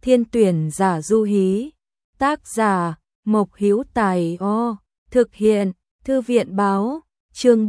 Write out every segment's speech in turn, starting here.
Thiên tuyển giả Du Hí. Tác giả Mộc Hữu Tài. Thực hiện Thư viện báo. Chương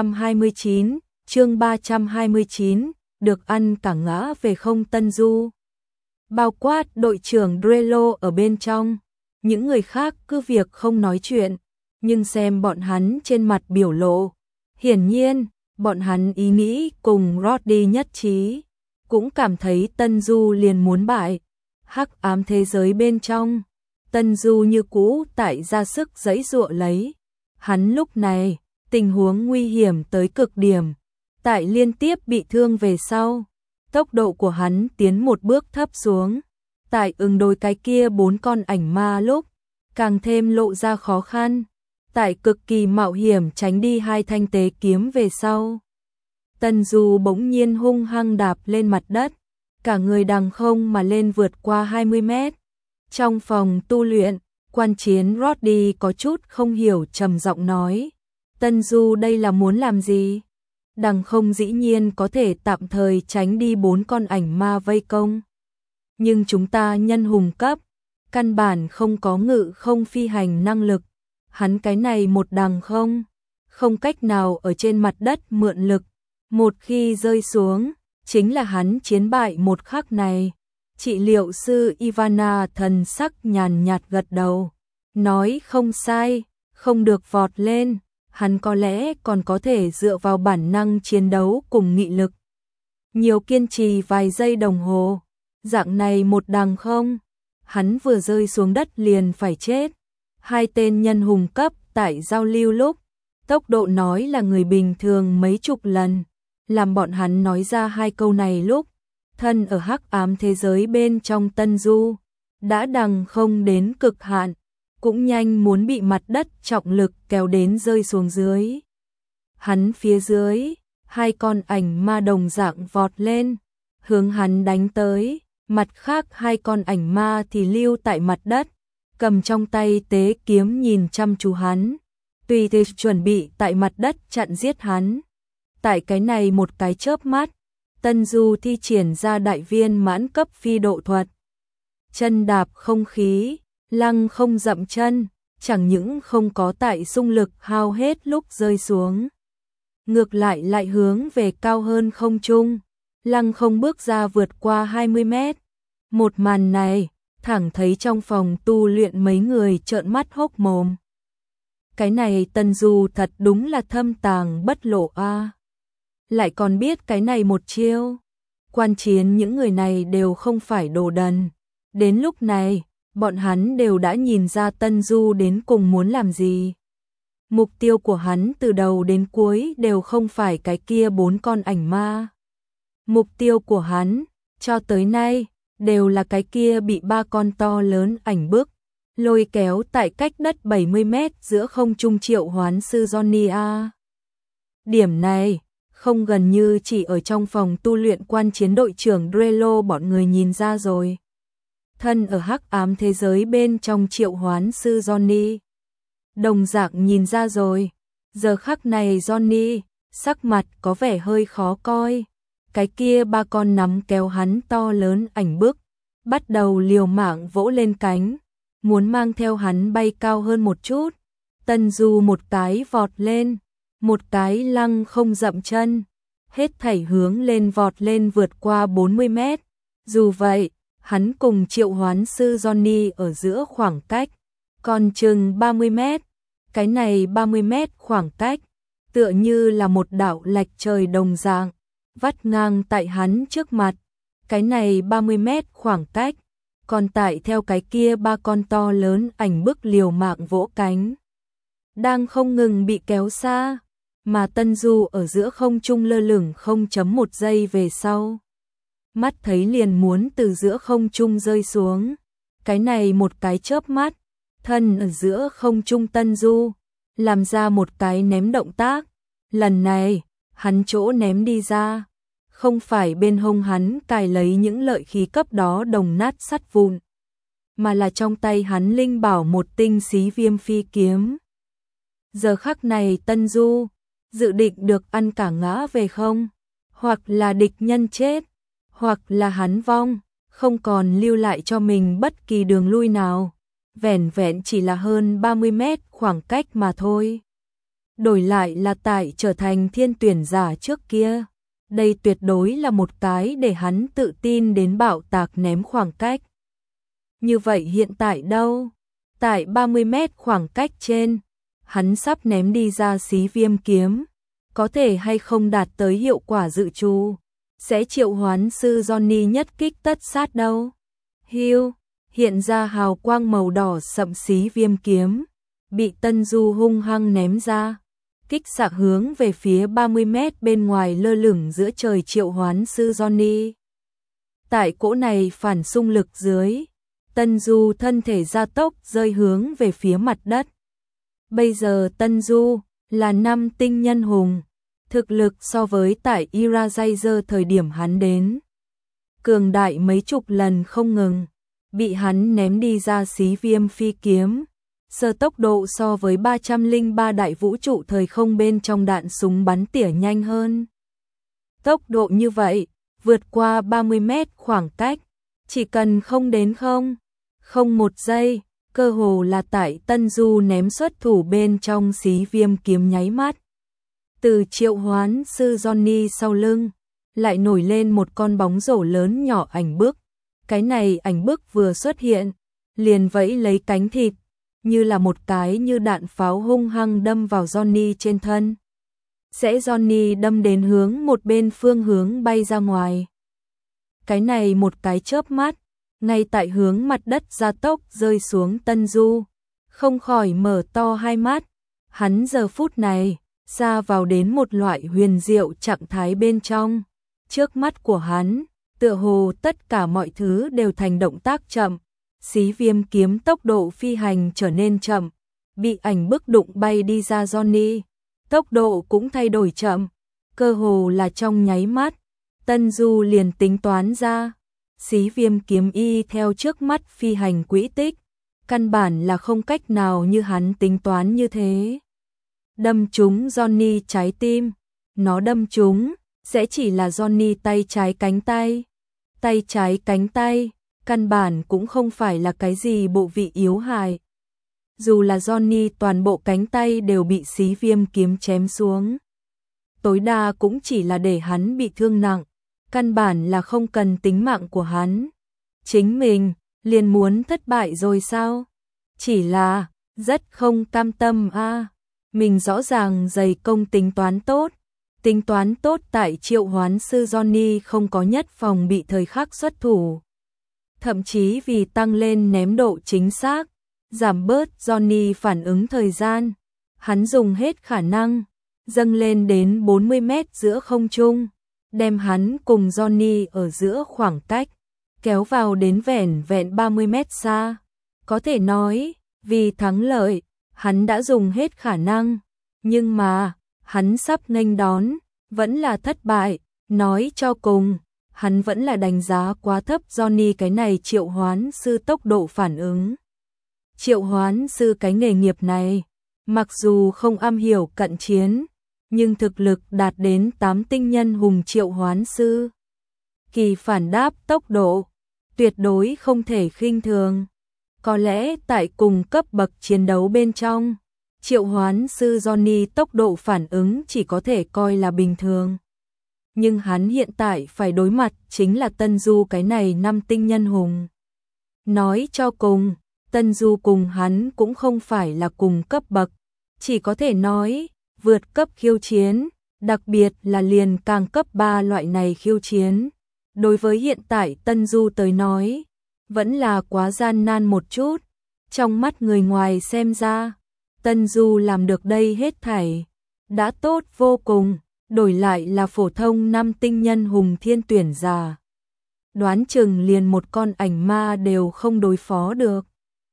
329, được ăn cả ngã về không Tân Du. Bao quát đội trưởng Drello ở bên trong. Những người khác cứ việc không nói chuyện, nhưng xem bọn hắn trên mặt biểu lộ. Hiển nhiên, bọn hắn ý nghĩ cùng Roddy nhất trí, cũng cảm thấy Tân Du liền muốn bại. Hắc ám thế giới bên trong, Tân Du như cũ tại ra sức giãy giụa lấy. Hắn lúc này, tình huống nguy hiểm tới cực điểm, tại liên tiếp bị thương về sau, tốc độ của hắn tiến một bước thấp xuống. Tại ứng đối cái kia 4 con ảnh ma lúc, càng thêm lộ ra khó khăn. Tại cực kỳ mạo hiểm tránh đi 2 thanh tế kiếm về sau, Tân Du bỗng nhiên hung hăng đạp lên mặt đất, cả người đằng không mà lên vượt qua 20 mét. Trong phòng tu luyện, quan chiến Roddy có chút không hiểu trầm giọng nói, Tân Du đây là muốn làm gì? Đằng không dĩ nhiên có thể tạm thời tránh đi 4 con ảnh ma vây công. Nhưng chúng ta nhân hùng cấp, căn bản không có ngự không phi hành năng lực. Hắn cái này một đằng không cách nào ở trên mặt đất mượn lực. Một khi rơi xuống, chính là hắn chiến bại một khắc này. Trị liệu sư Ivana thần sắc nhàn nhạt gật đầu, nói không sai, không được vọt lên. Hắn có lẽ còn có thể dựa vào bản năng chiến đấu cùng nghị lực, nhiều kiên trì vài giây đồng hồ. Dạng này một đằng không, hắn vừa rơi xuống đất liền phải chết. 2 tên nhân hùng cấp tại giao lưu lúc, tốc độ nói là người bình thường mấy chục lần. Làm bọn hắn nói ra 2 câu này lúc, thân ở hắc ám thế giới bên trong Tân Du, đã đằng không đến cực hạn, cũng nhanh muốn bị mặt đất trọng lực kéo đến rơi xuống dưới. Hắn phía dưới, 2 con ảnh ma đồng dạng vọt lên, hướng hắn đánh tới. Mặt khác 2 con ảnh ma thì lưu tại mặt đất, cầm trong tay tế kiếm nhìn chăm chú hắn, tùy thời chuẩn bị tại mặt đất chặn giết hắn. Tại cái này một cái chớp mắt, Tân Du thi triển ra đại viên mãn cấp phi độ thuật. Chân đạp không khí, lăng không dậm chân, chẳng những không có tại xung lực hao hết lúc rơi xuống, ngược lại hướng về cao hơn không trung, lăng không bước ra vượt qua 20 mét. Một màn này, thẳng thấy trong phòng tu luyện mấy người trợn mắt hốc mồm. Cái này Tân Du thật đúng là thâm tàng bất lộ a. Lại còn biết cái này một chiêu. Quan chiến những người này đều không phải đồ đần. Đến lúc này, bọn hắn đều đã nhìn ra Tân Du đến cùng muốn làm gì. Mục tiêu của hắn từ đầu đến cuối đều không phải cái kia 4 con ảnh ma. Mục tiêu của hắn, cho tới nay, đều là cái kia bị 3 con to lớn ảnh bức, lôi kéo tại cách đất 70 mét giữa không trung triệu hoán sư Johnny A. Điểm này, không gần như chỉ ở trong phòng tu luyện quan chiến đội trưởng Drello bọn người nhìn ra rồi. Thân ở hắc ám thế giới bên trong triệu hoán sư Johnny, đồng dạng nhìn ra rồi. Giờ khắc này Johnny, sắc mặt có vẻ hơi khó coi. Cái kia 3 con nắm kéo hắn to lớn ảnh bức, bắt đầu liều mạng vỗ lên cánh, muốn mang theo hắn bay cao hơn một chút. Tân Du một cái vọt lên, một cái lăng không dậm chân, hết thảy hướng lên vọt lên vượt qua 40 mét. Dù vậy, hắn cùng triệu hoán sư Johnny ở giữa khoảng cách còn chừng 30 mét. Cái này 30 mét khoảng cách, tựa như là một đạo lệch trời đồng dạng, vắt ngang tại hắn trước mặt. Cái này 30 mét khoảng cách, còn tại theo cái kia 3 con to lớn ảnh bức liều mạng vỗ cánh, đang không ngừng bị kéo xa, mà Tân Du ở giữa không trung lơ lửng 0.1 giây về sau, mắt thấy liền muốn từ giữa không trung rơi xuống. Cái này một cái chớp mắt, thân ở giữa không trung Tân Du làm ra một cái ném động tác. Lần này, hắn chỗ ném đi ra, không phải bên hông hắn cài lấy những lợi khí cấp đó đồng nát sắt vụn, mà là trong tay hắn linh bảo một tinh xí viêm phi kiếm. Giờ khắc này Tân Du dự định được ăn cả ngã về không, hoặc là địch nhân chết, hoặc là hắn vong, không còn lưu lại cho mình bất kỳ đường lui nào, vẻn vẹn chỉ là hơn 30 mét khoảng cách mà thôi. Đổi lại là tại trở thành thiên tuyển giả trước kia, đây tuyệt đối là một cái để hắn tự tin đến bạo tạc ném khoảng cách. Như vậy hiện tại đâu? Tại 30 mét khoảng cách trên, hắn sắp ném đi ra xí viêm kiếm, có thể hay không đạt tới hiệu quả dự trù, sẽ triệu hoán sư Johnny nhất kích tất sát đâu. Hiu, hiện ra hào quang màu đỏ sậm xí viêm kiếm, bị Tân Du hung hăng ném ra, kích xạ hướng về phía 30 mét bên ngoài lơ lửng giữa trời triệu hoán sư Johnny. Tại cỗ này phản xung lực dưới, Tân Du thân thể gia tốc rơi hướng về phía mặt đất. Bây giờ Tân Du là 5 tinh nhân hùng, thực lực so với tại Irajazer thời điểm hắn đến, cường đại mấy chục lần không ngừng, bị hắn ném đi ra xí viêm phi kiếm. Sơ tốc độ so với 303 đại vũ trụ thời không bên trong đạn súng bắn tỉa nhanh hơn. Tốc độ như vậy, vượt qua 30 mét khoảng cách, chỉ cần không đến không một giây, cơ hồ là tại Tân Du ném xuất thủ bên trong xí viêm kiếm nháy mắt. Từ triệu hoán sư Johnny sau lưng, lại nổi lên một con bóng rổ lớn nhỏ ảnh bức. Cái này ảnh bức vừa xuất hiện, liền vẫy lấy cánh thịt, như là một cái như đạn pháo hung hăng đâm vào Johnny trên thân. Sẽ Johnny đâm đến hướng một bên phương hướng bay ra ngoài. Cái này một cái chớp mắt, ngay tại hướng mặt đất gia tốc rơi xuống Tân Du, không khỏi mở to hai mắt. Hắn giờ phút này, xa vào đến một loại huyền diệu trạng thái bên trong. Trước mắt của hắn, tựa hồ tất cả mọi thứ đều thành động tác chậm. Xí viêm kiếm tốc độ phi hành trở nên chậm, bị ảnh bức đụng bay đi ra Johnny, tốc độ cũng thay đổi chậm, cơ hồ là trong nháy mắt, Tân Du liền tính toán ra, xí viêm kiếm y theo trước mắt phi hành quỹ tích, căn bản là không cách nào như hắn tính toán như thế. Đâm trúng Johnny trái tim, nó đâm trúng, sẽ chỉ là Johnny tay trái cánh tay. Tay trái cánh tay, căn bản cũng không phải là cái gì bộ vị yếu hại. Dù là Johnny toàn bộ cánh tay đều bị xí viêm kiếm chém xuống. Tối đa cũng chỉ là để hắn bị thương nặng, căn bản là không cần tính mạng của hắn. Chính mình, liền muốn thất bại rồi sao? Chỉ là, rất không cam tâm a. Mình rõ ràng dày công tính toán tốt tại triệu hoán sư Johnny không có nhất phòng bị thời khắc xuất thủ. Thậm chí vì tăng lên ném độ chính xác, giảm bớt Johnny phản ứng thời gian, hắn dùng hết khả năng, dâng lên đến 40 mét giữa không trung, đem hắn cùng Johnny ở giữa khoảng cách, kéo vào đến vẻn vẹn 30 mét xa. Có thể nói, vì thắng lợi, hắn đã dùng hết khả năng, nhưng mà, hắn sắp nghênh đón, vẫn là thất bại, nói cho cùng, hắn vẫn là đánh giá quá thấp Johnny cái này triệu hoán sư tốc độ phản ứng. Triệu hoán sư cái nghề nghiệp này, mặc dù không am hiểu cận chiến, nhưng thực lực đạt đến 8 tinh nhân hùng triệu hoán sư. Kỳ phản đáp tốc độ, tuyệt đối không thể khinh thường. Có lẽ tại cùng cấp bậc chiến đấu bên trong, triệu hoán sư Johnny tốc độ phản ứng chỉ có thể coi là bình thường. Nhưng hắn hiện tại phải đối mặt chính là Tân Du cái này 5 tinh nhân hùng. Nói cho cùng, Tân Du cùng hắn cũng không phải là cùng cấp bậc, chỉ có thể nói, vượt cấp khiêu chiến, đặc biệt là liền càng cấp 3 loại này khiêu chiến. Đối với hiện tại Tân Du tới nói, vẫn là quá gian nan một chút, trong mắt người ngoài xem ra, Tân Du làm được đây hết thảy, đã tốt vô cùng, đổi lại là phổ thông 5 tinh nhân hùng thiên tuyển giả. Đoán chừng liền một con ảnh ma đều không đối phó được.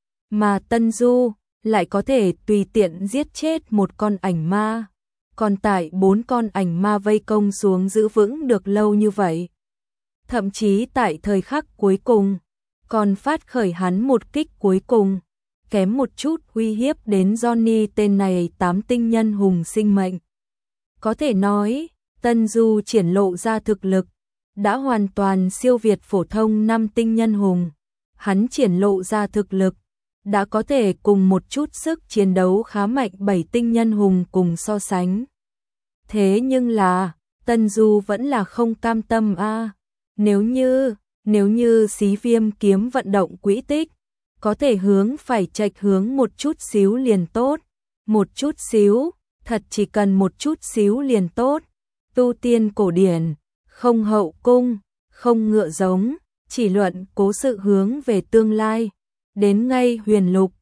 Mà Tân Du lại có thể tùy tiện giết chết một con ảnh ma, còn tại 4 con ảnh ma vây công xuống giữ vững được lâu như vậy. Thậm chí tại thời khắc cuối cùng, còn phát khởi hắn một kích cuối cùng, kém một chút uy hiếp đến Johnny tên này 8 tinh nhân hùng sinh mệnh. Có thể nói, Tân Du triển lộ ra thực lực, đã hoàn toàn siêu việt phổ thông 5 tinh nhân hùng. Hắn triển lộ ra thực lực, đã có thể cùng một chút sức chiến đấu khá mạnh 7 tinh nhân hùng cùng so sánh. Thế nhưng là, Tân Du vẫn là không cam tâm a. Nếu như Xí Viêm kiếm vận động quỹ tích, có thể hướng phải chệch hướng một chút xíu liền tốt, một chút xíu, thật chỉ cần một chút xíu liền tốt. Tu tiên cổ điển, không hậu cung, không ngựa giống, chỉ luận cố sự hướng về tương lai. Đến ngay huyền lục,